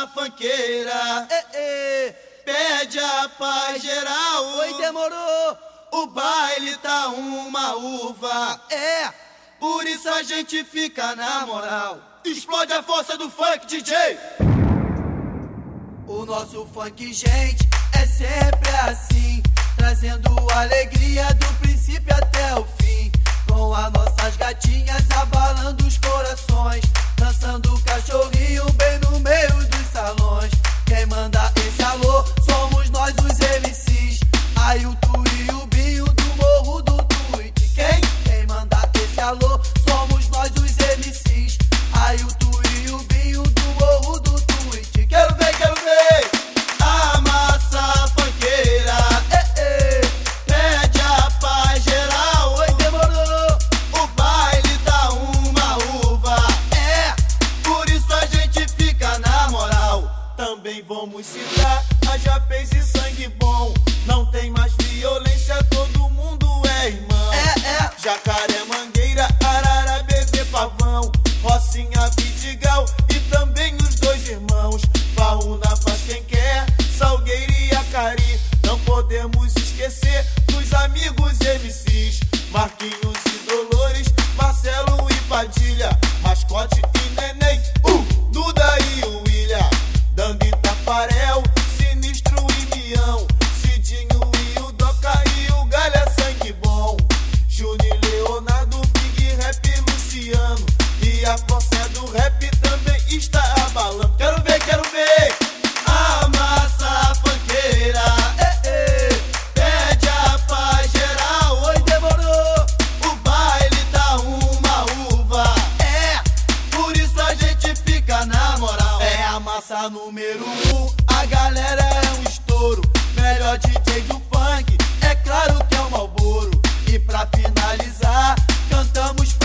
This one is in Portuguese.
massa funkeira, pede a paz geral. Oi, demorou. O baile tá uma uva, por isso a gente fica na moral. Explode a força do funk, DJ. O nosso funk, gente, é sempre assim, trazendo alegria do princípio até o fim, com as nossas gatinhas abalando os corações, dançando cachorrinho bem no meio dos salões. Quem manda esse alô somos nós, os MCs, Ailton e o Binho do Morro do Tweet. Quem manda esse alô somos nós, os MCs, Ailton e o Binho do Morro do Tweet. Quero ver a massa funkeira, pede a paz geral. Oi, demorou. O baile tá uma uva, por isso a gente fica na moral. Também vamos citar a Japez e Sangue Bom. Não tem mais violência, todo mundo é irmão. Jacaré, Mangueira, Arara, Bebê, Pavão, Rocinha, Vidigal e também os dois irmãos. Fauna faz quem quer, Salgueiro e Acari. Não podemos esquecer dos amigos MCs, Marquinhos e Dolores, Marcelo e Padilha, Mascote e Neném, Duda e o William, Dando e Tafarel, Sinistro e Mião, Cidinho e o Doca e o Galha Sangue Bom, Júnior e Leonardo, Big Rap e Luciano, e a força do rap também está abalando. Quero ver a massa funkeira, pede a paz geral. Oi, demorou. O baile tá uma uva, por isso a gente fica na moral. É a massa número 1, a galera é um estouro. Melhor DJ do funk, é claro que é o Malboro. E pra finalizar, cantamos